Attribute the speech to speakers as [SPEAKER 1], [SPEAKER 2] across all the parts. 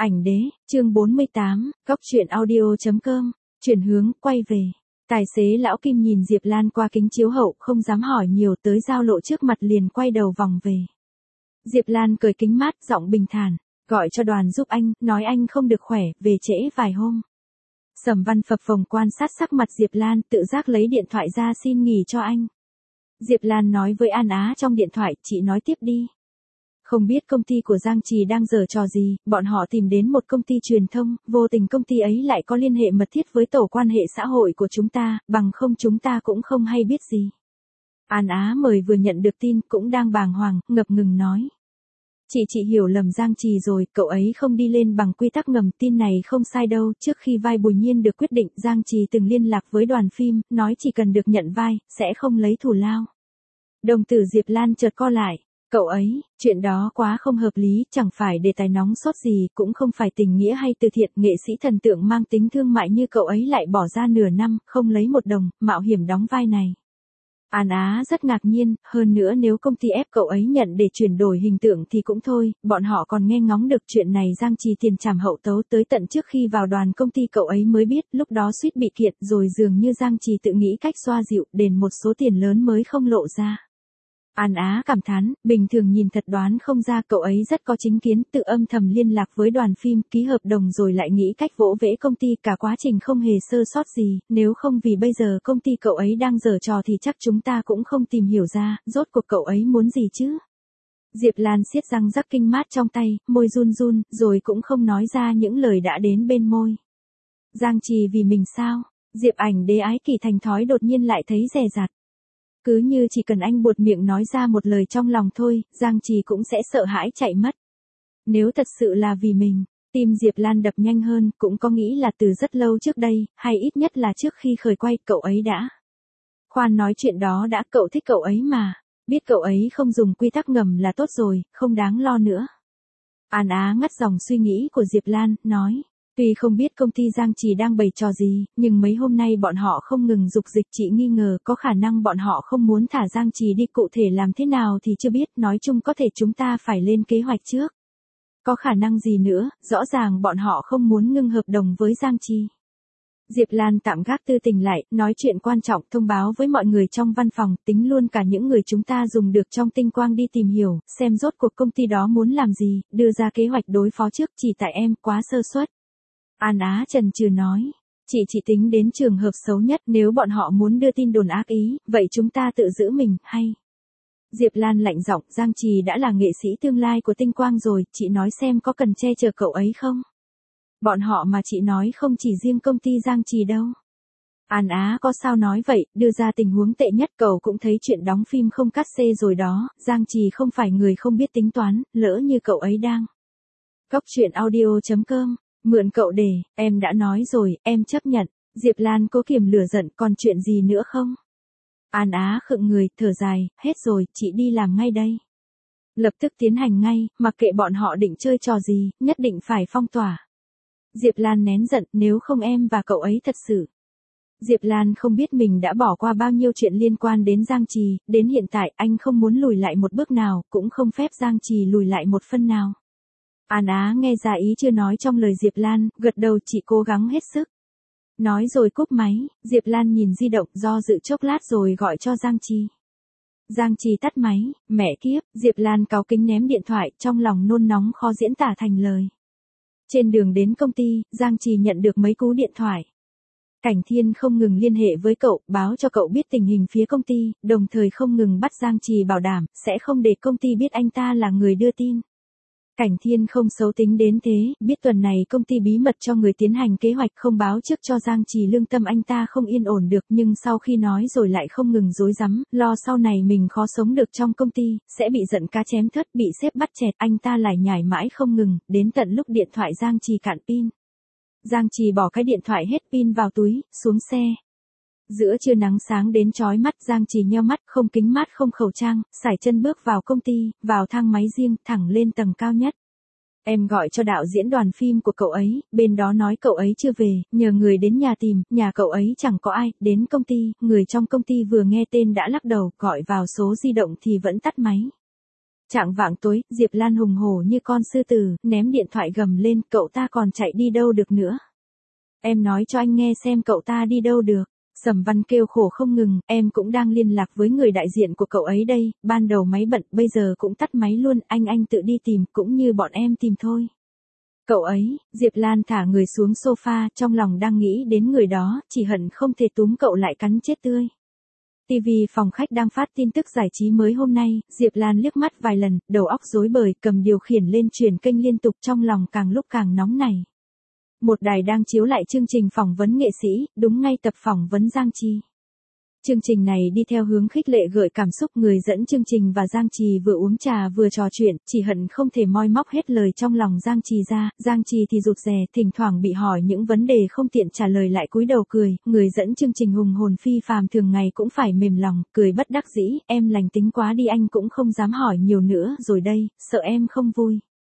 [SPEAKER 1] Ảnh đế, chương 48, góc truyện audio.com, chuyển hướng, quay về. Tài xế lão Kim nhìn Diệp Lan qua kính chiếu hậu, không dám hỏi nhiều, tới giao lộ trước mặt liền quay đầu vòng về. Diệp Lan cười kính mát, giọng bình thản, gọi cho Đoàn giúp anh, nói anh không được khỏe, về trễ vài hôm. Sầm Văn phập phồng quan sát sắc mặt Diệp Lan, tự giác lấy điện thoại ra xin nghỉ cho anh. Diệp Lan nói với An Á trong điện thoại, chị nói tiếp đi. Không biết công ty của Giang Trì đang giở trò gì, bọn họ tìm đến một công ty truyền thông, vô tình công ty ấy lại có liên hệ mật thiết với tổ quan hệ xã hội của chúng ta, bằng không chúng ta cũng không hay biết gì. An Á mời vừa nhận được tin, cũng đang bàng hoàng, ngập ngừng nói. Chị hiểu lầm Giang Trì rồi, cậu ấy không đi lên bằng quy tắc ngầm, tin này không sai đâu, trước khi vai Bùi Nhiên được quyết định, Giang Trì từng liên lạc với đoàn phim, nói chỉ cần được nhận vai, sẽ không lấy thù lao. Đồng tử Diệp Lan chợt co lại. Cậu ấy, chuyện đó quá không hợp lý, chẳng phải đề tài nóng sốt gì, cũng không phải tình nghĩa hay từ thiện, nghệ sĩ thần tượng mang tính thương mại như cậu ấy lại bỏ ra nửa năm, không lấy một đồng, mạo hiểm đóng vai này. An Á rất ngạc nhiên, hơn nữa nếu công ty ép cậu ấy nhận để chuyển đổi hình tượng thì cũng thôi, bọn họ còn nghe ngóng được chuyện này Giang Trì tiền trảm hậu tấu tới tận trước khi vào đoàn công ty cậu ấy mới biết, lúc đó suýt bị kiện rồi dường như Giang Trì tự nghĩ cách xoa dịu, đền một số tiền lớn mới không lộ ra. An Á cảm thán, bình thường nhìn thật đoán không ra cậu ấy rất có chính kiến, tự âm thầm liên lạc với đoàn phim, ký hợp đồng rồi lại nghĩ cách vỗ vẽ công ty, cả quá trình không hề sơ sót gì, nếu không vì bây giờ công ty cậu ấy đang giở trò thì chắc chúng ta cũng không tìm hiểu ra, rốt cuộc cậu ấy muốn gì chứ. Diệp Lan siết răng rắc kinh mát trong tay, môi run run, rồi cũng không nói ra những lời đã đến bên môi. Giang Trì vì mình sao? Diệp Ảnh đế ái kỳ thành thói đột nhiên lại thấy dè dặt. Cứ như chỉ cần anh buột miệng nói ra một lời trong lòng thôi, Giang Trì cũng sẽ sợ hãi chạy mất. Nếu thật sự là vì mình, tim Diệp Lan đập nhanh hơn, cũng có nghĩ là từ rất lâu trước đây, hay ít nhất là trước khi khởi quay, cậu ấy đã. Khoan nói chuyện đó đã, cậu thích cậu ấy mà, biết cậu ấy không dùng quy tắc ngầm là tốt rồi, không đáng lo nữa. An Á ngắt dòng suy nghĩ của Diệp Lan, nói. Tuy không biết công ty Giang Trì đang bày trò gì, nhưng mấy hôm nay bọn họ không ngừng dục dịch, chị nghi ngờ có khả năng bọn họ không muốn thả Giang Trì đi, cụ thể làm thế nào thì chưa biết, nói chung có thể chúng ta phải lên kế hoạch trước. Có khả năng gì nữa, rõ ràng bọn họ không muốn ngưng hợp đồng với Giang Trì. Diệp Lan tạm gác tư tình lại, nói chuyện quan trọng, thông báo với mọi người trong văn phòng, tính luôn cả những người chúng ta dùng được trong tinh quang đi tìm hiểu, xem rốt cuộc công ty đó muốn làm gì, đưa ra kế hoạch đối phó trước, chỉ tại em quá sơ suất. An Á chần chừ nói, chị tính đến trường hợp xấu nhất, nếu bọn họ muốn đưa tin đồn ác ý, vậy chúng ta tự giữ mình, hay? Diệp Lan lạnh giọng, Giang Trì đã là nghệ sĩ tương lai của tinh quang rồi, chị nói xem có cần che chở cậu ấy không? Bọn họ mà chị nói không chỉ riêng công ty Giang Trì đâu. An Á có sao nói vậy, đưa ra tình huống tệ nhất, cậu cũng thấy chuyện đóng phim không cắt xê rồi đó, Giang Trì không phải người không biết tính toán, lỡ như cậu ấy đang. Góc truyện audio.com, mượn cậu để, em đã nói rồi, em chấp nhận. Diệp Lan cố kiềm lửa giận, còn chuyện gì nữa không? An Á khựng người, thở dài, hết rồi, chị đi làm ngay đây. Lập tức tiến hành ngay, mặc kệ bọn họ định chơi trò gì, nhất định phải phong tỏa. Diệp Lan nén giận, nếu không em và cậu ấy thật sự. Diệp Lan không biết mình đã bỏ qua bao nhiêu chuyện liên quan đến Giang Trì, đến hiện tại anh không muốn lùi lại một bước nào, cũng không phép Giang Trì lùi lại một phân nào. An Á nghe ra ý chưa nói trong lời Diệp Lan, gật đầu, chị cố gắng hết sức. Nói rồi cúp máy, Diệp Lan nhìn di động, do dự chốc lát rồi gọi cho Giang Trì. Giang Trì tắt máy, mẹ kiếp, Diệp Lan cáu kính ném điện thoại, trong lòng nôn nóng khó diễn tả thành lời. Trên đường đến công ty, Giang Trì nhận được mấy cú điện thoại. Cảnh Thiên không ngừng liên hệ với cậu, báo cho cậu biết tình hình phía công ty, đồng thời không ngừng bắt Giang Trì bảo đảm, sẽ không để công ty biết anh ta là người đưa tin. Cảnh Thiên không xấu tính đến thế, biết tuần này công ty bí mật cho người tiến hành kế hoạch, không báo trước cho Giang Trì, lương tâm anh ta không yên ổn được, nhưng sau khi nói rồi lại không ngừng dối rắm, lo sau này mình khó sống được trong công ty, sẽ bị giận cá chém thớt, bị sếp bắt chẹt, anh ta lại nhải mãi không ngừng, đến tận lúc điện thoại Giang Trì cạn pin. Giang Trì bỏ cái điện thoại hết pin vào túi, xuống xe. Giữa trưa nắng sáng đến chói mắt, Giang Trì nheo mắt, không kính mát không khẩu trang, sải chân bước vào công ty, vào thang máy riêng, thẳng lên tầng cao nhất. Em gọi cho đạo diễn đoàn phim của cậu ấy, bên đó nói cậu ấy chưa về, nhờ người đến nhà tìm, nhà cậu ấy chẳng có ai, đến công ty, người trong công ty vừa nghe tên đã lắc đầu, gọi vào số di động thì vẫn tắt máy. Chạng vạng tối, Diệp Lan hùng hổ như con sư tử, ném điện thoại gầm lên, cậu ta còn chạy đi đâu được nữa. Em nói cho anh nghe xem cậu ta đi đâu được. Sầm Văn kêu khổ không ngừng, em cũng đang liên lạc với người đại diện của cậu ấy đây, ban đầu máy bận, bây giờ cũng tắt máy luôn, anh tự đi tìm, cũng như bọn em tìm thôi. Cậu ấy, Diệp Lan thả người xuống sofa, trong lòng đang nghĩ đến người đó, chỉ hận không thể túm cậu lại cắn chết tươi. TV phòng khách đang phát tin tức giải trí mới hôm nay, Diệp Lan liếc mắt vài lần, đầu óc rối bời, cầm điều khiển lên truyền kênh liên tục, trong lòng càng lúc càng nóng nảy. Một đài đang chiếu lại chương trình phỏng vấn nghệ sĩ, đúng ngay tập phỏng vấn Giang Trì. Chương trình này đi theo hướng khích lệ gợi cảm xúc, người dẫn chương trình và Giang Trì vừa uống trà vừa trò chuyện, chỉ hận không thể moi móc hết lời trong lòng Giang Trì ra, Giang Trì thì rụt rè, thỉnh thoảng bị hỏi những vấn đề không tiện trả lời lại cúi đầu cười, người dẫn chương trình hùng hồn phi phàm thường ngày cũng phải mềm lòng, cười bất đắc dĩ, em lành tính quá đi, anh cũng không dám hỏi nhiều nữa rồi đây, sợ em không vui.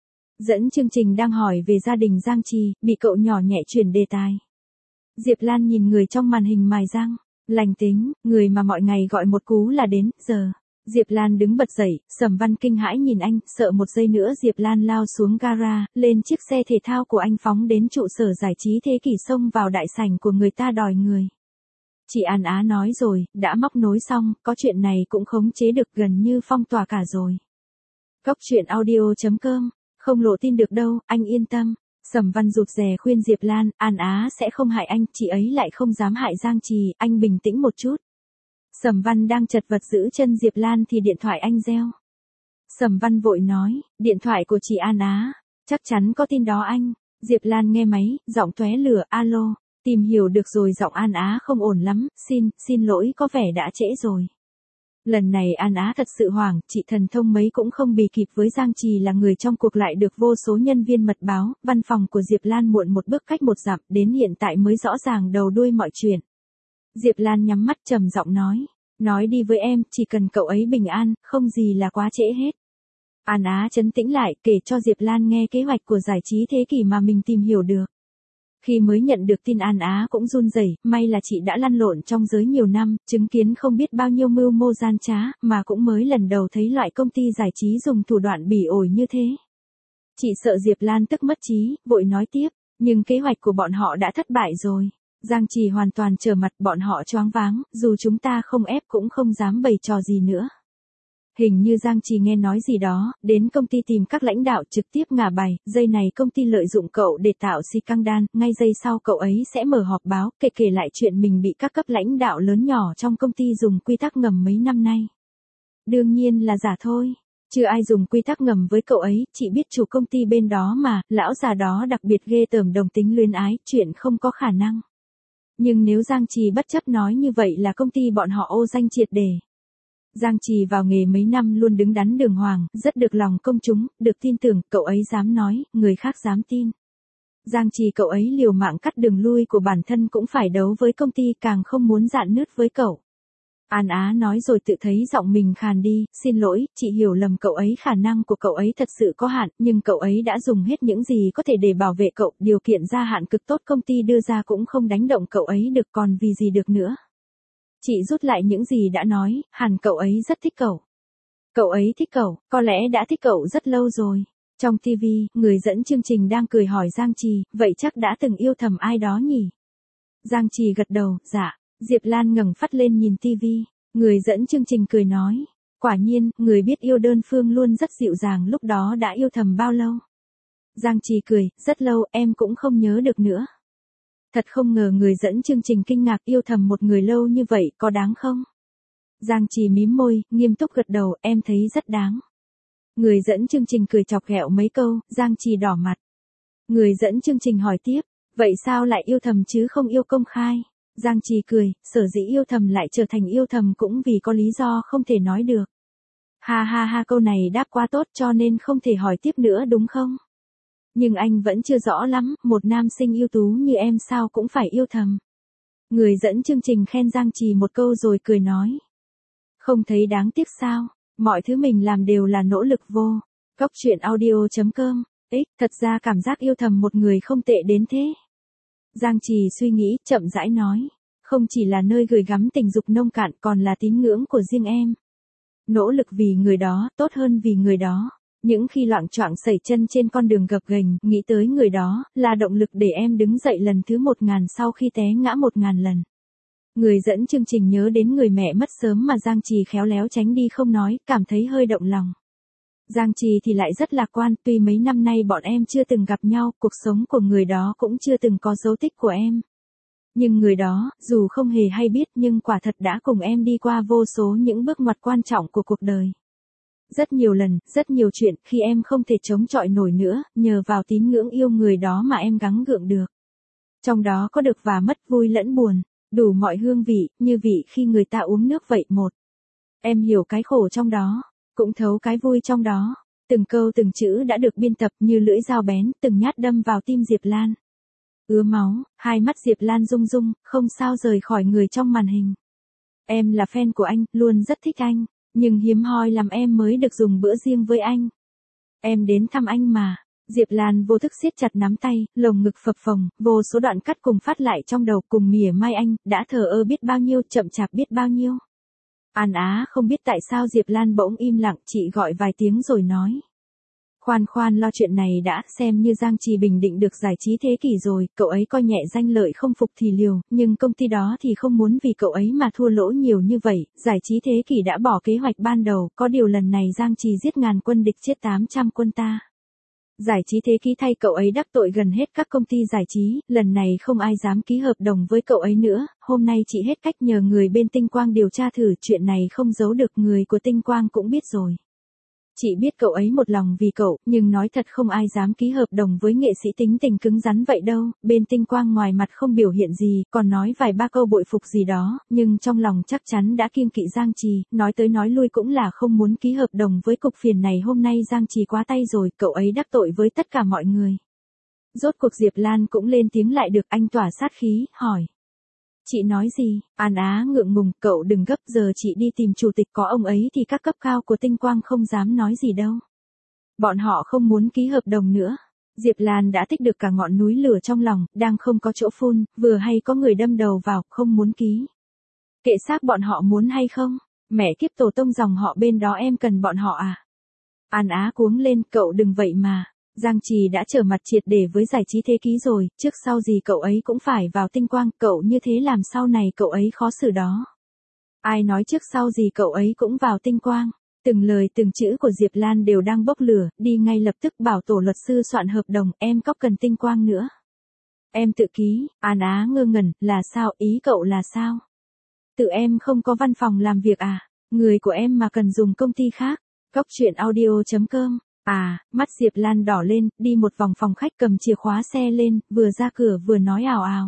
[SPEAKER 1] Dẫn chương trình đang hỏi về gia đình Giang Trì, bị cậu nhỏ nhẹ chuyển đề tài. Diệp Lan nhìn người trong màn hình mài răng. Lành tính, người mà mọi ngày gọi một cú là đến, giờ. Diệp Lan đứng bật dậy, Sầm Văn kinh hãi nhìn anh, sợ một giây nữa Diệp Lan lao xuống gara, lên chiếc xe thể thao của anh phóng đến trụ sở giải trí Thế Kỷ, xông vào đại sảnh của người ta đòi người. Chị An Á nói rồi, đã móc nối xong, có chuyện này cũng khống chế được, gần như phong tỏa cả rồi. Cóc truyện audio.com, không lộ tin được đâu, anh yên tâm. Sầm Văn rụt rè khuyên Diệp Lan, An Á sẽ không hại anh, chị ấy lại không dám hại Giang Trì, anh bình tĩnh một chút. Sầm Văn đang chật vật giữ chân Diệp Lan thì điện thoại anh reo. Sầm Văn vội nói, điện thoại của chị An Á, chắc chắn có tin đó anh. Diệp Lan nghe máy, giọng tóe lửa, alo, tìm hiểu được rồi, giọng An Á không ổn lắm, xin lỗi, có vẻ đã trễ rồi. Lần này An Á thật sự hoảng, chị thần thông mấy cũng không bì kịp với Giang Trì là người trong cuộc lại được vô số nhân viên mật báo, văn phòng của Diệp Lan muộn một bước cách một dặm, đến hiện tại mới rõ ràng đầu đuôi mọi chuyện. Diệp Lan nhắm mắt trầm giọng nói đi với em, chỉ cần cậu ấy bình an, không gì là quá trễ hết. An Á trấn tĩnh lại, kể cho Diệp Lan nghe kế hoạch của giải trí Thế Kỷ mà mình tìm hiểu được. Khi mới nhận được tin An Á cũng run rẩy, may là chị đã lăn lộn trong giới nhiều năm, chứng kiến không biết bao nhiêu mưu mô gian trá, mà cũng mới lần đầu thấy loại công ty giải trí dùng thủ đoạn bỉ ổi như thế. Chị sợ Diệp Lan tức mất trí, vội nói tiếp, nhưng kế hoạch của bọn họ đã thất bại rồi. Giang Trì hoàn toàn trở mặt, bọn họ choáng váng, dù chúng ta không ép cũng không dám bày trò gì nữa. Hình như Giang Trì nghe nói gì đó, đến công ty tìm các lãnh đạo trực tiếp ngả bài, giây này công ty lợi dụng cậu để tạo scandal, ngay giây sau cậu ấy sẽ mở họp báo, kể lại chuyện mình bị các cấp lãnh đạo lớn nhỏ trong công ty dùng quy tắc ngầm mấy năm nay. Đương nhiên là giả thôi, chưa ai dùng quy tắc ngầm với cậu ấy, chị biết chủ công ty bên đó mà, lão già đó đặc biệt ghê tởm, đồng tính luyến ái, chuyện không có khả năng. Nhưng nếu Giang Trì bất chấp nói như vậy là công ty bọn họ ô danh triệt để. Giang Trì vào nghề mấy năm luôn đứng đắn đường hoàng, rất được lòng công chúng, được tin tưởng, cậu ấy dám nói, người khác dám tin. Giang Trì cậu ấy liều mạng cắt đường lui của bản thân cũng phải đấu với công ty, càng không muốn rạn nứt với cậu. An Á nói rồi tự thấy giọng mình khàn đi, xin lỗi, chị hiểu lầm cậu ấy, khả năng của cậu ấy thật sự có hạn, nhưng cậu ấy đã dùng hết những gì có thể để bảo vệ cậu, điều kiện gia hạn cực tốt công ty đưa ra cũng không đánh động cậu ấy được, còn vì gì được nữa. Chị rút lại những gì đã nói, hẳn cậu ấy rất thích cậu. Cậu ấy thích cậu, có lẽ đã thích cậu rất lâu rồi. Trong TV, người dẫn chương trình đang cười hỏi Giang Trì, vậy chắc đã từng yêu thầm ai đó nhỉ? Giang Trì gật đầu, dạ. Diệp Lan ngẩng phát lên nhìn TV, người dẫn chương trình cười nói, quả nhiên, người biết yêu đơn phương luôn rất dịu dàng, lúc đó đã yêu thầm bao lâu? Giang Trì cười, rất lâu, em cũng không nhớ được nữa. Thật không ngờ, người dẫn chương trình kinh ngạc, yêu thầm một người lâu như vậy, có đáng không? Giang Trì mím môi, nghiêm túc gật đầu, em thấy rất đáng. Người dẫn chương trình cười chọc ghẹo mấy câu, Giang Trì đỏ mặt. Người dẫn chương trình hỏi tiếp, vậy sao lại yêu thầm chứ không yêu công khai? Giang Trì cười, sở dĩ yêu thầm lại trở thành yêu thầm cũng vì có lý do không thể nói được. Ha ha ha, câu này đáp quá tốt cho nên không thể hỏi tiếp nữa đúng không? Nhưng anh vẫn chưa rõ lắm, một nam sinh ưu tú như em sao cũng phải yêu thầm. Người dẫn chương trình khen Giang Trì một câu rồi cười nói. Không thấy đáng tiếc sao, mọi thứ mình làm đều là nỗ lực vô. Cóc truyện audio.com, thật ra cảm giác yêu thầm một người không tệ đến thế. Giang Trì suy nghĩ, chậm rãi nói. Không chỉ là nơi gửi gắm tình dục nông cạn còn là tín ngưỡng của riêng em. Nỗ lực vì người đó, tốt hơn vì người đó. Những khi loạng choạng sẩy chân trên con đường gập ghềnh, nghĩ tới người đó, là động lực để em đứng dậy lần thứ 1000 sau khi té ngã 1000 lần. Người dẫn chương trình nhớ đến người mẹ mất sớm mà Giang Trì khéo léo tránh đi không nói, cảm thấy hơi động lòng. Giang Trì thì lại rất lạc quan, tuy mấy năm nay bọn em chưa từng gặp nhau, cuộc sống của người đó cũng chưa từng có dấu tích của em. Nhưng người đó, dù không hề hay biết nhưng quả thật đã cùng em đi qua vô số những bước ngoặt quan trọng của cuộc đời. Rất nhiều lần, rất nhiều chuyện, khi em không thể chống chọi nổi nữa, nhờ vào tín ngưỡng yêu người đó mà em gắng gượng được. Trong đó có được và mất, vui lẫn buồn, đủ mọi hương vị, như vị khi người ta uống nước vậy một. Em hiểu cái khổ trong đó, cũng thấu cái vui trong đó. Từng câu từng chữ đã được biên tập như lưỡi dao bén, từng nhát đâm vào tim Diệp Lan. Ứa máu, hai mắt Diệp Lan rung rung, không sao rời khỏi người trong màn hình. Em là fan của anh, luôn rất thích anh, nhưng hiếm hoi lắm em mới được dùng bữa riêng với anh. Em đến thăm anh mà. Diệp Lan vô thức siết chặt nắm tay, lồng ngực phập phồng, vô số đoạn cắt cùng phát lại trong đầu cùng mỉa mai anh, đã thờ ơ biết bao nhiêu, chậm chạp biết bao nhiêu. An Á không biết tại sao Diệp Lan bỗng im lặng, chị gọi vài tiếng rồi nói. Khoan khoan lo chuyện này đã, xem như Giang Trì bình định được giải trí thế kỷ rồi, cậu ấy coi nhẹ danh lợi không phục thì liều, nhưng công ty đó thì không muốn vì cậu ấy mà thua lỗ nhiều như vậy, giải trí thế kỷ đã bỏ kế hoạch ban đầu, có điều lần này Giang Trì giết 1000 quân địch chết 800 quân ta. Giải trí thế kỷ thay cậu ấy đắc tội gần hết các công ty giải trí, lần này không ai dám ký hợp đồng với cậu ấy nữa, hôm nay chị hết cách nhờ người bên Tinh Quang điều tra thử, chuyện này không giấu được, người của Tinh Quang cũng biết rồi. Chị biết cậu ấy một lòng vì cậu, nhưng nói thật không ai dám ký hợp đồng với nghệ sĩ tính tình cứng rắn vậy đâu, bên Tinh Quang ngoài mặt không biểu hiện gì, còn nói vài ba câu bội phục gì đó, nhưng trong lòng chắc chắn đã kiêng kỵ Giang Trì, nói tới nói lui cũng là không muốn ký hợp đồng với cục phiền này. Hôm nay Giang Trì quá tay rồi, cậu ấy đắc tội với tất cả mọi người. Rốt cuộc Diệp Lan cũng lên tiếng lại được, anh tỏa sát khí, hỏi. Chị nói gì? An Á ngượng ngùng, cậu đừng gấp, giờ chị đi tìm chủ tịch, có ông ấy thì các cấp cao của Tinh Quang không dám nói gì đâu. Bọn họ không muốn ký hợp đồng nữa. Diệp Lan đã tích được cả ngọn núi lửa trong lòng, đang không có chỗ phun, vừa hay có người đâm đầu vào, không muốn ký. Kệ xác bọn họ muốn hay không, mẹ kiếp tổ tông dòng họ bên đó em cần bọn họ à? An Á cuống lên, cậu đừng vậy mà. Giang Trì đã trở mặt triệt để với giải trí thế kỷ rồi, trước sau gì cậu ấy cũng phải vào Tinh Quang, cậu như thế làm sau này cậu ấy khó xử đó. Ai nói trước sau gì cậu ấy cũng vào Tinh Quang. Từng lời từng chữ của Diệp Lan đều đang bốc lửa, đi ngay lập tức bảo tổ luật sư soạn hợp đồng, em có cần Tinh Quang nữa. Em tự ký. An Á ngơ ngẩn, là sao, ý cậu là sao? Tự em không có văn phòng làm việc à? Người của em mà cần dùng công ty khác. Góc truyện audio.com. À, mắt Diệp Lan đỏ lên, đi một vòng phòng khách cầm chìa khóa xe lên, vừa ra cửa vừa nói ào ào.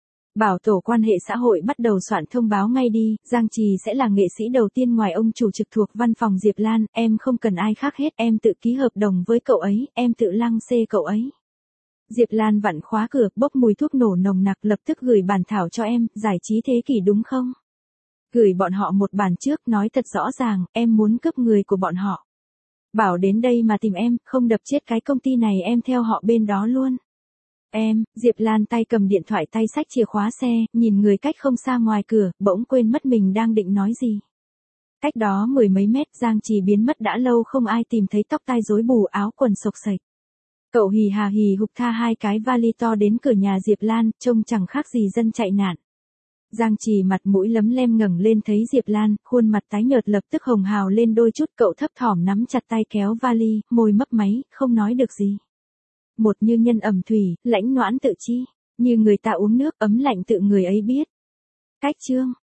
[SPEAKER 1] Bảo tổ quan hệ xã hội bắt đầu soạn thông báo ngay đi, Giang Trì sẽ là nghệ sĩ đầu tiên ngoài ông chủ trực thuộc văn phòng Diệp Lan, em không cần ai khác hết, em tự ký hợp đồng với cậu ấy, em tự lăng xê cậu ấy. Diệp Lan vặn khóa cửa, bốc mùi thuốc nổ nồng nặc, lập tức gửi bản thảo cho em, giải trí thế kỷ đúng không? Gửi bọn họ một bản trước, nói thật rõ ràng, em muốn cướp người của bọn họ. Bảo đến đây mà tìm em, không đập chết cái công ty này em theo họ bên đó luôn. Em, Diệp Lan tay cầm điện thoại tay xách chìa khóa xe, nhìn người cách không xa ngoài cửa, bỗng quên mất mình đang định nói gì. Cách đó 10 mấy mét, Giang Trì biến mất đã lâu không ai tìm thấy, tóc tai rối bù, áo quần xộc xệch. Cậu hì hà hì hục tha hai cái vali to đến cửa nhà Diệp Lan, trông chẳng khác gì dân chạy nạn. Giang Trì mặt mũi lấm lem ngẩng lên thấy Diệp Lan, khuôn mặt tái nhợt lập tức hồng hào lên đôi chút, cậu thấp thỏm nắm chặt tay kéo vali, môi mấp máy, không nói được gì. Một như nhân ẩm thủy, lãnh noãn tự chi, như người ta uống nước ấm lạnh tự người ấy biết. Cách chương